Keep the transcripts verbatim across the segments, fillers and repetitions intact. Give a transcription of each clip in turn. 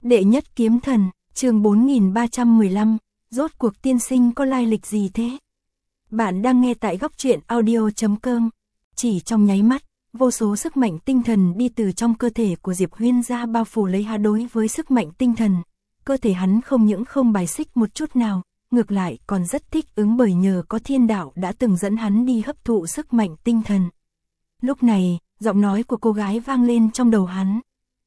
Đệ nhất kiếm thần, chương bốn nghìn ba trăm mười lăm, rốt cuộc tiên sinh có lai lịch gì thế? Bạn đang nghe tại góc truyện audio chấm com. Chỉ trong nháy mắt, vô số sức mạnh tinh thần đi từ trong cơ thể của Diệp Huyên ra bao phủ lấy hắn. Đối với sức mạnh tinh thần, cơ thể hắn không những không bài xích một chút nào, ngược lại còn rất thích ứng, bởi nhờ có thiên đạo đã từng dẫn hắn đi hấp thụ sức mạnh tinh thần. Lúc này, giọng nói của cô gái vang lên trong đầu hắn.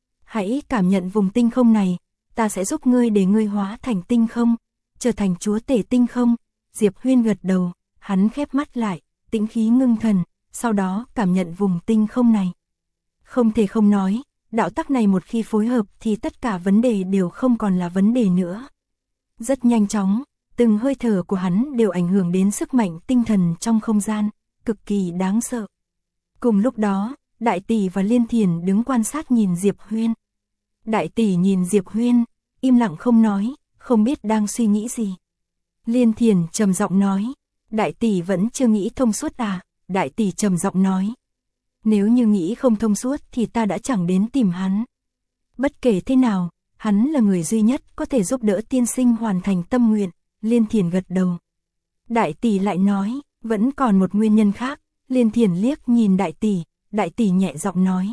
Hãy cảm nhận vùng tinh không này, ta sẽ giúp ngươi để ngươi hóa thành tinh không, trở thành chúa tể tinh không. Diệp Huyên gật đầu, hắn khép mắt lại, tĩnh khí ngưng thần, sau đó cảm nhận vùng tinh không này. Không thể không nói, đạo tắc này một khi phối hợp thì tất cả vấn đề đều không còn là vấn đề nữa. Rất nhanh chóng, từng hơi thở của hắn đều ảnh hưởng đến sức mạnh tinh thần trong không gian, cực kỳ đáng sợ. Cùng lúc đó, Đại Tỷ và Liên Thiền đứng quan sát nhìn Diệp Huyên. Đại Tỷ nhìn Diệp Huyên, im lặng không nói, không biết đang suy nghĩ gì. Liên Thiền trầm giọng nói, Đại Tỷ vẫn chưa nghĩ thông suốt à? Đại Tỷ trầm giọng nói, nếu như nghĩ không thông suốt thì ta đã chẳng đến tìm hắn. Bất kể thế nào, hắn là người duy nhất có thể giúp đỡ tiên sinh hoàn thành tâm nguyện. Liên Thiền gật đầu. Đại Tỷ lại nói, vẫn còn một nguyên nhân khác. Liên Thiền liếc nhìn Đại Tỷ, Đại Tỷ nhẹ giọng nói,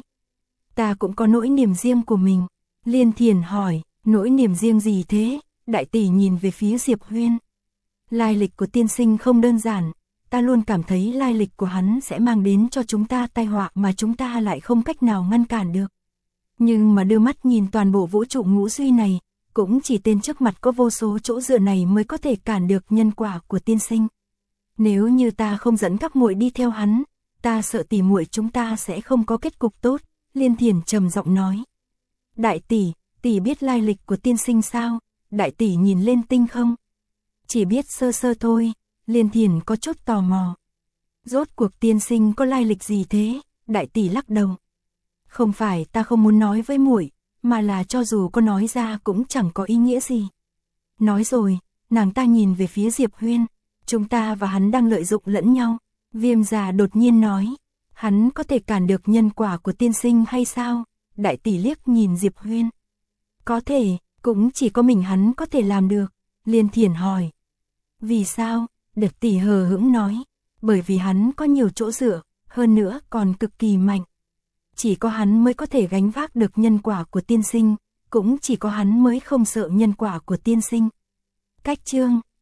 ta cũng có nỗi niềm riêng của mình. Liên Thiền hỏi, nỗi niềm riêng gì thế? Đại Tỷ nhìn về phía Diệp Huyên. Lai lịch của tiên sinh không đơn giản, ta luôn cảm thấy lai lịch của hắn sẽ mang đến cho chúng ta tai họa mà chúng ta lại không cách nào ngăn cản được. Nhưng mà đưa mắt nhìn toàn bộ vũ trụ ngũ duy này, cũng chỉ tên trước mặt có vô số chỗ dựa này mới có thể cản được nhân quả của tiên sinh. Nếu như ta không dẫn các muội đi theo hắn, ta sợ tỷ muội chúng ta sẽ không có kết cục tốt. Liên Thiền trầm giọng nói. Đại Tỷ, tỷ biết lai lịch của tiên sinh sao? Đại Tỷ nhìn lên tinh không. Chỉ biết sơ sơ thôi. Liên Thiền có chút tò mò. Rốt cuộc tiên sinh có lai lịch gì thế? Đại Tỷ lắc đầu. Không phải ta không muốn nói với muội, mà là cho dù có nói ra cũng chẳng có ý nghĩa gì. Nói rồi, nàng ta nhìn về phía Diệp Huyên. Chúng ta và hắn đang lợi dụng lẫn nhau. Viêm già đột nhiên nói, hắn có thể cản được nhân quả của tiên sinh hay sao? Đại Tỷ liếc nhìn Diệp Huyên. Có thể, cũng chỉ có mình hắn có thể làm được. Liên Thiền hỏi. Vì sao? Đại Tỷ hờ hững nói. Bởi vì hắn có nhiều chỗ dựa, hơn nữa còn cực kỳ mạnh. Chỉ có hắn mới có thể gánh vác được nhân quả của tiên sinh, cũng chỉ có hắn mới không sợ nhân quả của tiên sinh. Cách chương